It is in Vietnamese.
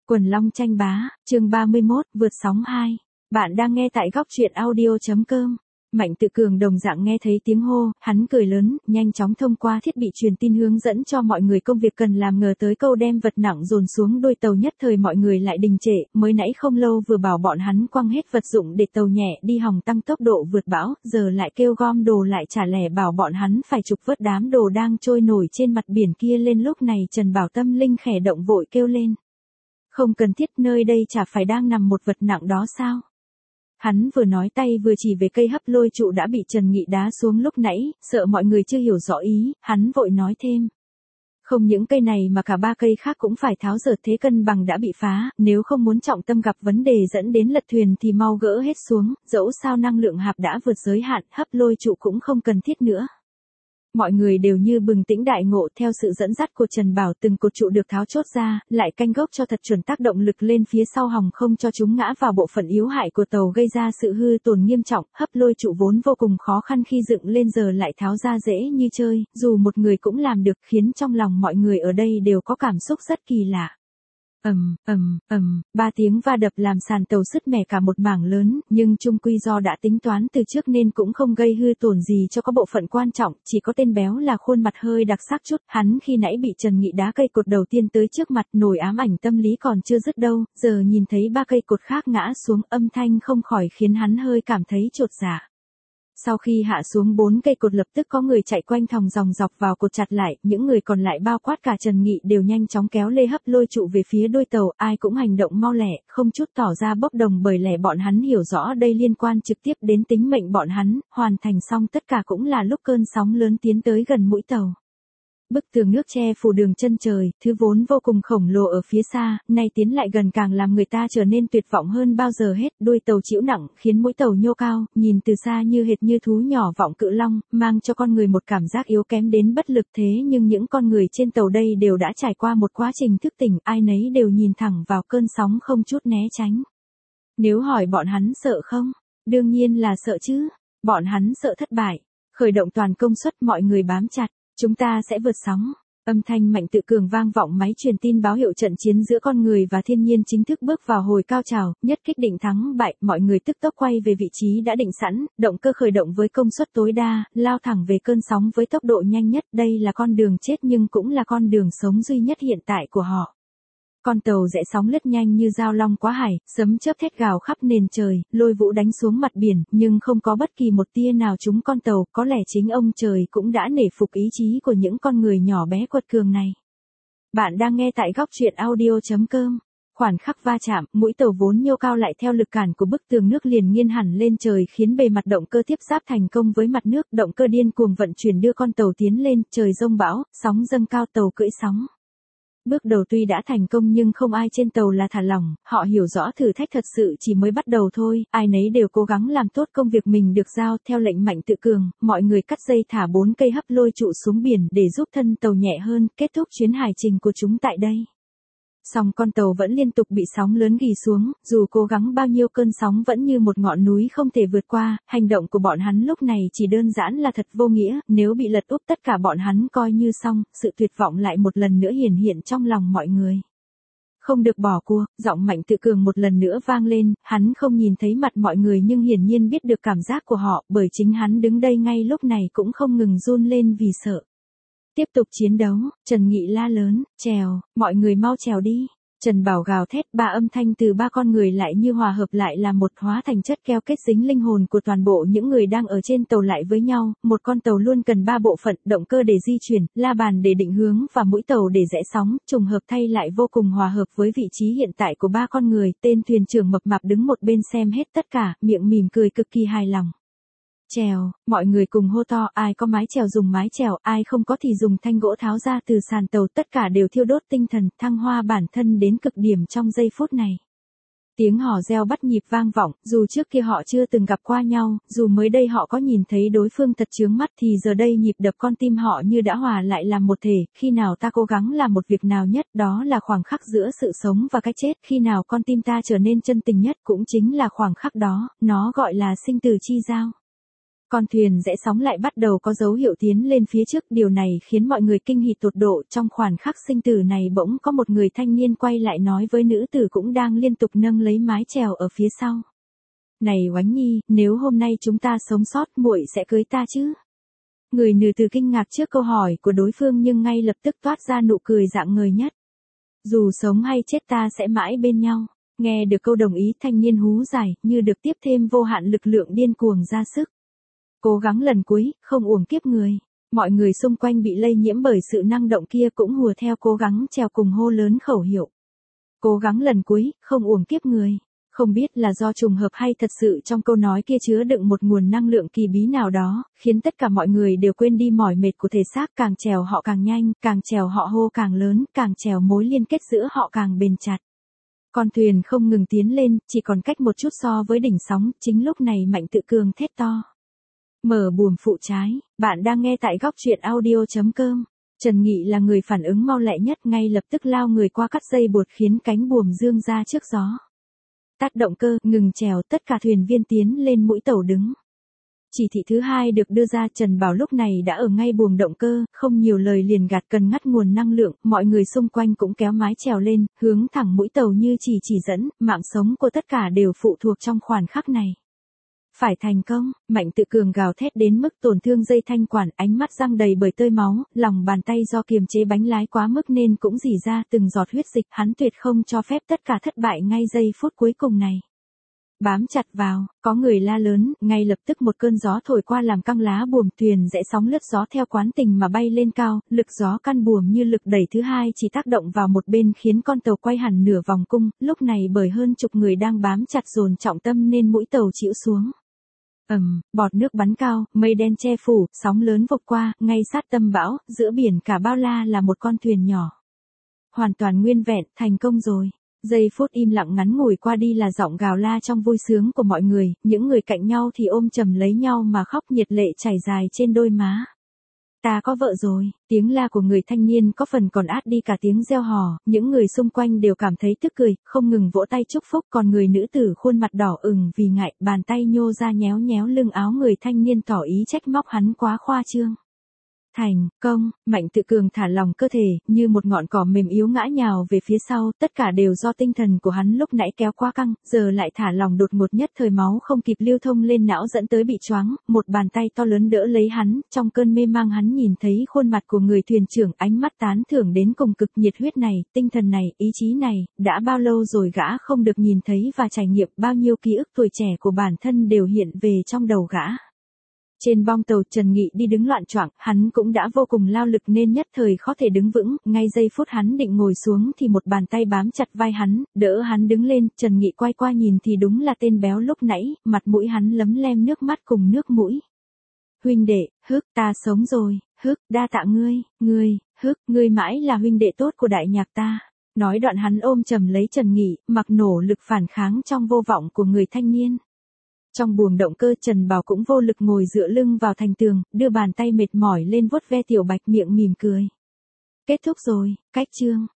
Quần long tranh bá, chương 31, vượt sóng 2. Bạn đang nghe tại góc truyện audio.com. Mạnh Tự Cường đồng dạng nghe thấy tiếng hô, hắn cười lớn, nhanh chóng thông qua thiết bị truyền tin hướng dẫn cho mọi người công việc cần làm, ngờ tới câu đem vật nặng dồn xuống đuôi tàu, nhất thời mọi người lại đình trệ, mới nãy không lâu vừa bảo bọn hắn quăng hết vật dụng để tàu nhẹ đi hòng tăng tốc độ vượt bão, giờ lại kêu gom đồ lại trả lẻ bảo bọn hắn phải trục vớt đám đồ đang trôi nổi trên mặt biển kia lên. Lúc này Trần Bảo tâm linh khẽ động vội kêu lên. Không cần thiết, nơi đây chả phải đang nằm một vật nặng đó sao? Hắn vừa nói tay vừa chỉ về cây hấp lôi trụ đã bị Trần Nghị đá xuống lúc nãy, sợ mọi người chưa hiểu rõ ý, hắn vội nói thêm. Không những cây này mà cả 3 cây khác cũng phải tháo dỡ, thế cân bằng đã bị phá, nếu không muốn trọng tâm gặp vấn đề dẫn đến lật thuyền thì mau gỡ hết xuống, dẫu sao năng lượng hạp đã vượt giới hạn, hấp lôi trụ cũng không cần thiết nữa. Mọi người đều như bừng tỉnh đại ngộ, theo sự dẫn dắt của Trần Bảo từng cột trụ được tháo chốt ra, lại canh gốc cho thật chuẩn, tác động lực lên phía sau hòng không cho chúng ngã vào bộ phận yếu hại của tàu gây ra sự hư tổn nghiêm trọng. Hấp lôi trụ vốn vô cùng khó khăn khi dựng lên giờ lại tháo ra dễ như chơi, dù một người cũng làm được, khiến trong lòng mọi người ở đây đều có cảm xúc rất kỳ lạ. Ba tiếng va đập làm sàn tàu sứt mẻ cả một mảng lớn, nhưng chung quy do đã tính toán từ trước nên cũng không gây hư tổn gì cho có bộ phận quan trọng, chỉ có tên béo là khuôn mặt hơi đặc sắc chút, hắn khi nãy bị Trần Nghị đá cây cột đầu tiên tới trước mặt, nổi ám ảnh tâm lý còn chưa dứt đâu, giờ nhìn thấy 3 cây cột khác ngã xuống, âm thanh không khỏi khiến hắn hơi cảm thấy chột dạ. Sau khi hạ xuống 4 cây cột lập tức có người chạy quanh thòng dòng dọc vào cột chặt lại, những người còn lại bao quát cả Trần Nghị đều nhanh chóng kéo lê hấp lôi trụ về phía đuôi tàu, ai cũng hành động mau lẹ, không chút tỏ ra bốc đồng, bởi lẽ bọn hắn hiểu rõ đây liên quan trực tiếp đến tính mệnh bọn hắn. Hoàn thành xong tất cả cũng là lúc cơn sóng lớn tiến tới gần mũi tàu. Bức tường nước che phủ đường chân trời, thứ vốn vô cùng khổng lồ ở phía xa, nay tiến lại gần càng làm người ta trở nên tuyệt vọng hơn bao giờ hết. Đuôi tàu chịu nặng, khiến mũi tàu nhô cao, nhìn từ xa như hệt như thú nhỏ vọng cự long, mang cho con người một cảm giác yếu kém đến bất lực. Thế nhưng những con người trên tàu đây đều đã trải qua một quá trình thức tỉnh, ai nấy đều nhìn thẳng vào cơn sóng không chút né tránh. Nếu hỏi bọn hắn sợ không? Đương nhiên là sợ chứ. Bọn hắn sợ thất bại. Khởi động toàn công suất, mọi người bám chặt. Chúng ta sẽ vượt sóng. Âm thanh Mạnh Tự Cường vang vọng máy truyền tin báo hiệu trận chiến giữa con người và thiên nhiên chính thức bước vào hồi cao trào, nhất kích định thắng bại, mọi người tức tốc quay về vị trí đã định sẵn, động cơ khởi động với công suất tối đa, lao thẳng về cơn sóng với tốc độ nhanh nhất. Đây là con đường chết nhưng cũng là con đường sống duy nhất hiện tại của họ. Con tàu rẽ sóng lướt nhanh như dao long quá hải, sấm chớp thét gào khắp nền trời, lôi vũ đánh xuống mặt biển, nhưng không có bất kỳ một tia nào trúng con tàu, có lẽ chính ông trời cũng đã nể phục ý chí của những con người nhỏ bé quật cường này. Bạn đang nghe tại góc truyện audio.com. Khoảnh khắc va chạm, mũi tàu vốn nhô cao lại theo lực cản của bức tường nước liền nghiêng hẳn lên trời, khiến bề mặt động cơ tiếp giáp thành công với mặt nước, động cơ điên cuồng vận chuyển đưa con tàu tiến lên, trời giông bão, sóng dâng cao, tàu cưỡi sóng. Bước đầu tuy đã thành công nhưng không ai trên tàu là thả lỏng, họ hiểu rõ thử thách thật sự chỉ mới bắt đầu thôi, ai nấy đều cố gắng làm tốt công việc mình được giao. Theo lệnh Mạnh Tự Cường, mọi người cắt dây thả 4 cây hấp lôi trụ xuống biển để giúp thân tàu nhẹ hơn, kết thúc chuyến hải trình của chúng tại đây. Song con tàu vẫn liên tục bị sóng lớn ghì xuống, dù cố gắng bao nhiêu cơn sóng vẫn như một ngọn núi không thể vượt qua. Hành động của bọn hắn lúc này chỉ đơn giản là thật vô nghĩa, nếu bị lật úp tất cả bọn hắn coi như xong. Sự tuyệt vọng lại một lần nữa hiển hiện trong lòng mọi người. Không được bỏ cuộc, giọng Mạnh Tự Cường một lần nữa vang lên, hắn không nhìn thấy mặt mọi người nhưng hiển nhiên biết được cảm giác của họ, bởi chính hắn đứng đây ngay lúc này cũng không ngừng run lên vì sợ. Tiếp tục chiến đấu, Trần Nghị la lớn, trèo, mọi người mau trèo đi. Trần Bảo gào thét, 3 âm thanh từ 3 con người lại như hòa hợp lại là một, hóa thành chất keo kết dính linh hồn của toàn bộ những người đang ở trên tàu lại với nhau. Một con tàu luôn cần 3 bộ phận, động cơ để di chuyển, la bàn để định hướng và mũi tàu để rẽ sóng, trùng hợp thay lại vô cùng hòa hợp với vị trí hiện tại của 3 con người. Tên thuyền trưởng mập mạp đứng một bên xem hết tất cả, miệng mỉm cười cực kỳ hài lòng. Chèo, mọi người cùng hô to, ai có mái chèo dùng mái chèo, ai không có thì dùng thanh gỗ tháo ra từ sàn tàu, tất cả đều thiêu đốt tinh thần, thăng hoa bản thân đến cực điểm trong giây phút này. Tiếng hò reo bắt nhịp vang vọng, dù trước kia họ chưa từng gặp qua nhau, dù mới đây họ có nhìn thấy đối phương thật chướng mắt, thì giờ đây nhịp đập con tim họ như đã hòa lại làm một thể. Khi nào ta cố gắng làm một việc nào nhất, đó là khoảng khắc giữa sự sống và cái chết. Khi nào con tim ta trở nên chân tình nhất, cũng chính là khoảng khắc đó, nó gọi là sinh tử chi giao. Con thuyền rẽ sóng lại bắt đầu có dấu hiệu tiến lên phía trước, điều này khiến mọi người kinh hỉ tột độ. Trong khoảnh khắc sinh tử này bỗng có một người thanh niên quay lại nói với nữ tử cũng đang liên tục nâng lấy mái chèo ở phía sau. Này Oánh Nhi, nếu hôm nay chúng ta sống sót muội sẽ cưới ta chứ? Người nữ tử kinh ngạc trước câu hỏi của đối phương nhưng ngay lập tức toát ra nụ cười rạng ngời nhất. Dù sống hay chết ta sẽ mãi bên nhau. Nghe được câu đồng ý, thanh niên hú dài, như được tiếp thêm vô hạn lực lượng điên cuồng ra sức. Cố gắng lần cuối, không uổng kiếp người. Mọi người xung quanh bị lây nhiễm bởi sự năng động kia cũng hùa theo cố gắng trèo cùng hô lớn khẩu hiệu. Cố gắng lần cuối, không uổng kiếp người. Không biết là do trùng hợp hay thật sự trong câu nói kia chứa đựng một nguồn năng lượng kỳ bí nào đó, khiến tất cả mọi người đều quên đi mỏi mệt của thể xác, càng trèo họ càng nhanh, càng trèo họ hô càng lớn, càng trèo mối liên kết giữa họ càng bền chặt. Con thuyền không ngừng tiến lên, chỉ còn cách một chút so với đỉnh sóng, chính lúc này Mạnh Tự Cường thét to. Mở buồm phụ trái, bạn đang nghe tại góc truyện audio.com. Trần Nghị là người phản ứng mau lẹ nhất, ngay lập tức lao người qua cắt dây buộc khiến cánh buồm dương ra trước gió. Tắt động cơ, ngừng chèo, tất cả thuyền viên tiến lên mũi tàu đứng. Chỉ thị thứ 2 được đưa ra, Trần Bảo lúc này đã ở ngay buồng động cơ, không nhiều lời liền gạt cần ngắt nguồn năng lượng, mọi người xung quanh cũng kéo mái chèo lên, hướng thẳng mũi tàu như chỉ dẫn, mạng sống của tất cả đều phụ thuộc trong khoảnh khắc này. Phải thành công, Mạnh Tự Cường gào thét đến mức tổn thương dây thanh quản, ánh mắt răng đầy bởi tơi máu, lòng bàn tay do kiềm chế bánh lái quá mức nên cũng rỉ ra từng giọt huyết dịch, hắn tuyệt không cho phép tất cả thất bại ngay giây phút cuối cùng này. Bám chặt vào, có người la lớn, ngay lập tức một cơn gió thổi qua làm căng lá buồm, thuyền rẽ sóng lướt gió theo quán tình mà bay lên cao, lực gió căn buồm như lực đẩy thứ 2 chỉ tác động vào một bên khiến con tàu quay hẳn nửa vòng cung, lúc này bởi hơn chục người đang bám chặt dồn trọng tâm nên mũi tàu chĩu xuống. Bọt nước bắn cao, mây đen che phủ, sóng lớn vụt qua, ngay sát tâm bão, giữa biển cả bao la là một con thuyền nhỏ. Hoàn toàn nguyên vẹn, thành công rồi. Giây phút im lặng ngắn ngủi qua đi là giọng gào la trong vui sướng của mọi người, những người cạnh nhau thì ôm chầm lấy nhau mà khóc, nhiệt lệ chảy dài trên đôi má. Ta có vợ rồi, tiếng la của người thanh niên có phần còn át đi cả tiếng reo hò, những người xung quanh đều cảm thấy tức cười, không ngừng vỗ tay chúc phúc, còn người nữ tử khuôn mặt đỏ ửng vì ngại, bàn tay nhô ra nhéo nhéo lưng áo người thanh niên tỏ ý trách móc hắn quá khoa trương. Thành công, Mạnh Tự Cường thả lỏng cơ thể, như một ngọn cỏ mềm yếu ngã nhào về phía sau, tất cả đều do tinh thần của hắn lúc nãy kéo quá căng, giờ lại thả lỏng đột ngột nhất thời máu không kịp lưu thông lên não dẫn tới bị choáng, một bàn tay to lớn đỡ lấy hắn, trong cơn mê mang hắn nhìn thấy khuôn mặt của người thuyền trưởng, ánh mắt tán thưởng đến cùng cực, nhiệt huyết này, tinh thần này, ý chí này, đã bao lâu rồi gã không được nhìn thấy và trải nghiệm, bao nhiêu ký ức tuổi trẻ của bản thân đều hiện về trong đầu gã. Trên bong tàu Trần Nghị đi đứng loạn choạng, hắn cũng đã vô cùng lao lực nên nhất thời khó thể đứng vững, ngay giây phút hắn định ngồi xuống thì một bàn tay bám chặt vai hắn, đỡ hắn đứng lên, Trần Nghị quay qua nhìn thì đúng là tên béo lúc nãy, mặt mũi hắn lấm lem nước mắt cùng nước mũi. Huynh đệ, ta sống rồi, đa tạ ngươi, ngươi mãi là huynh đệ tốt của đại nhạc ta. Nói đoạn hắn ôm chầm lấy Trần Nghị, mặc nổ lực phản kháng trong vô vọng của người thanh niên. Trong buồng động cơ Trần Bảo cũng vô lực ngồi dựa lưng vào thành tường, đưa bàn tay mệt mỏi lên vuốt ve tiểu bạch, miệng mỉm cười. Kết thúc rồi, cách chương.